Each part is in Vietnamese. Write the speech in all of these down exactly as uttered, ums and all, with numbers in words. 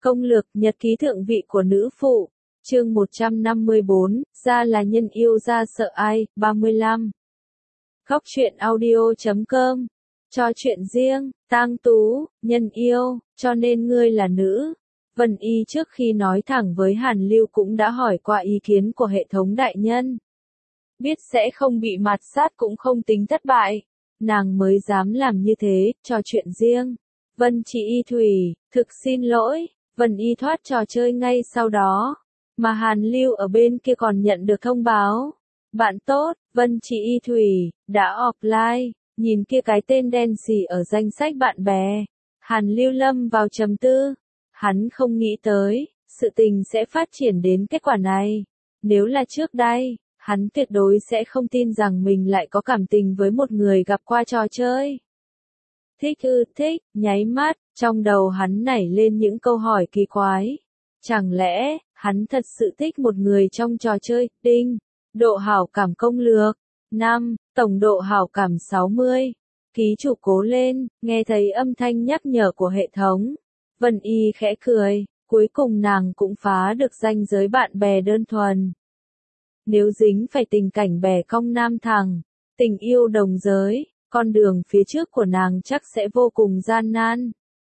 Công lược nhật ký thượng vị của nữ phụ. Chương một trăm năm mươi bốn, ra là nhân yêu ra sợ ai, ba mươi lăm. Khóc chuyện audio chấm com. Cho chuyện riêng, tang tú, nhân yêu, cho nên ngươi là nữ. Vân Y trước khi nói thẳng với Hàn Lưu cũng đã hỏi qua ý kiến của hệ thống đại nhân. Biết sẽ không bị mạt sát cũng không tính thất bại. Nàng mới dám làm như thế, cho chuyện riêng. Vân chị Y Thủy, thực xin lỗi. Vân Y thoát trò chơi ngay sau đó. Mà Hàn Lưu ở bên kia còn nhận được thông báo. Bạn tốt, Vân chị Y Thủy, đã offline. Nhìn kia cái tên đen xì ở danh sách bạn bè. Hàn Lưu lâm vào trầm tư. Hắn không nghĩ tới, sự tình sẽ phát triển đến kết quả này. Nếu là trước đây, hắn tuyệt đối sẽ không tin rằng mình lại có cảm tình với một người gặp qua trò chơi. Thích ư thích, nháy mắt, trong đầu hắn nảy lên những câu hỏi kỳ quái. Chẳng lẽ, hắn thật sự thích một người trong trò chơi, đinh, độ hảo cảm công lược, năm, tổng độ hảo cảm sáu mươi. Ký chủ cố lên, nghe thấy âm thanh nhắc nhở của hệ thống. Vân Y khẽ cười, cuối cùng nàng cũng phá được ranh giới bạn bè đơn thuần. Nếu dính phải tình cảnh bè cong nam thằng, tình yêu đồng giới, con đường phía trước của nàng chắc sẽ vô cùng gian nan.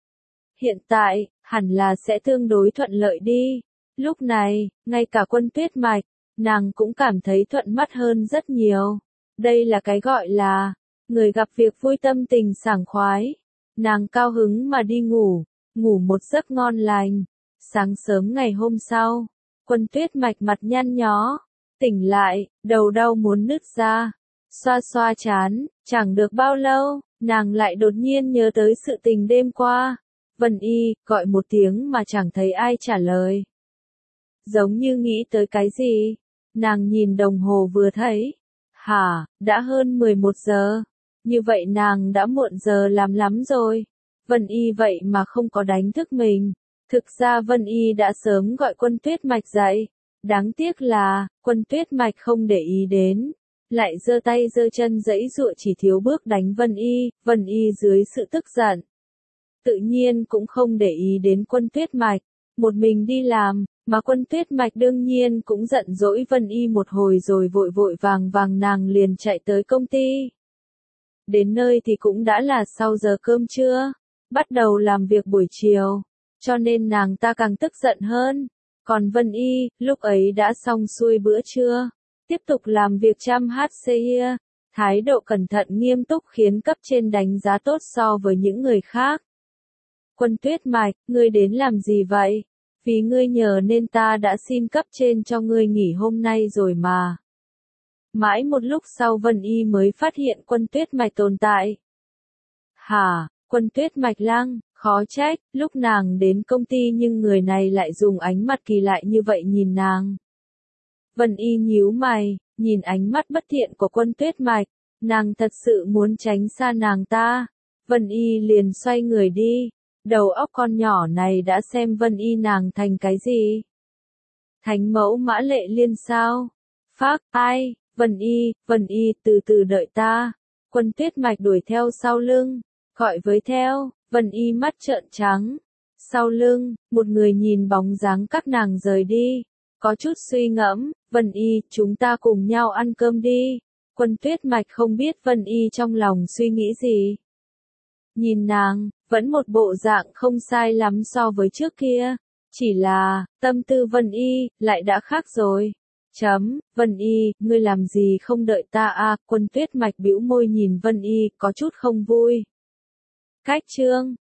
Hiện tại, hẳn là sẽ tương đối thuận lợi đi. Lúc này, ngay cả Quân Tuyết Mạch, nàng cũng cảm thấy thuận mắt hơn rất nhiều. Đây là cái gọi là, người gặp việc vui tâm tình sảng khoái. Nàng cao hứng mà đi ngủ, ngủ một giấc ngon lành. Sáng sớm ngày hôm sau, Quân Tuyết Mạch mặt nhăn nhó, tỉnh lại, đầu đau muốn nứt ra. Xoa xoa chán, chẳng được bao lâu, nàng lại đột nhiên nhớ tới sự tình đêm qua. Vân Y, gọi một tiếng mà chẳng thấy ai trả lời. Giống như nghĩ tới cái gì. Nàng nhìn đồng hồ vừa thấy. Hả, đã hơn mười một giờ. Như vậy nàng đã muộn giờ làm lắm rồi. Vân Y vậy mà không có đánh thức mình. Thực ra Vân Y đã sớm gọi Quân Tuyết Mạch dậy. Đáng tiếc là, Quân Tuyết Mạch không để ý đến. Lại giơ tay giơ chân giãy giụa chỉ thiếu bước đánh Vân Y. Vân Y dưới sự tức giận. Tự nhiên cũng không để ý đến Quân Tuyết Mạch. Một mình đi làm, mà Quân Tuyết Mạch đương nhiên cũng giận dỗi Vân Y một hồi rồi vội vội vàng vàng nàng liền chạy tới công ty. Đến nơi thì cũng đã là sau giờ cơm trưa, bắt đầu làm việc buổi chiều, cho nên nàng ta càng tức giận hơn. Còn Vân Y, lúc ấy đã xong xuôi bữa trưa, tiếp tục làm việc chăm hát xê, thái độ cẩn thận nghiêm túc khiến cấp trên đánh giá tốt so với những người khác. Quân Tuyết Mạch, ngươi đến làm gì vậy? Vì ngươi nhờ nên ta đã xin cấp trên cho ngươi nghỉ hôm nay rồi mà. Mãi một lúc sau Vân Y mới phát hiện Quân Tuyết Mạch tồn tại. Hả, Quân Tuyết Mạch lăng, khó trách, lúc nàng đến công ty nhưng người này lại dùng ánh mặt kỳ lạ như vậy nhìn nàng. Vân Y nhíu mày, nhìn ánh mắt bất thiện của Quân Tuyết Mạch, nàng thật sự muốn tránh xa nàng ta. Vân Y liền xoay người đi. Đầu óc con nhỏ này đã xem Vân Y nàng thành cái gì? Thánh mẫu Mã Lệ Liên sao? Phác, ai? Vân Y, Vân Y, từ từ đợi ta. Quân Tuyết Mạch đuổi theo sau lưng, gọi với theo. Vân Y mắt trợn trắng. Sau lưng, một người nhìn bóng dáng các nàng rời đi. Có chút suy ngẫm, Vân Y, chúng ta cùng nhau ăn cơm đi. Quân Tuyết Mạch không biết Vân Y trong lòng suy nghĩ gì. Nhìn nàng, vẫn một bộ dạng không sai lắm so với trước kia. Chỉ là, tâm tư Vân Y, lại đã khác rồi. Chấm, Vân Y, ngươi làm gì không đợi ta à, Quân Tuyết Mạch bĩu môi nhìn Vân Y, có chút không vui. Cách chương,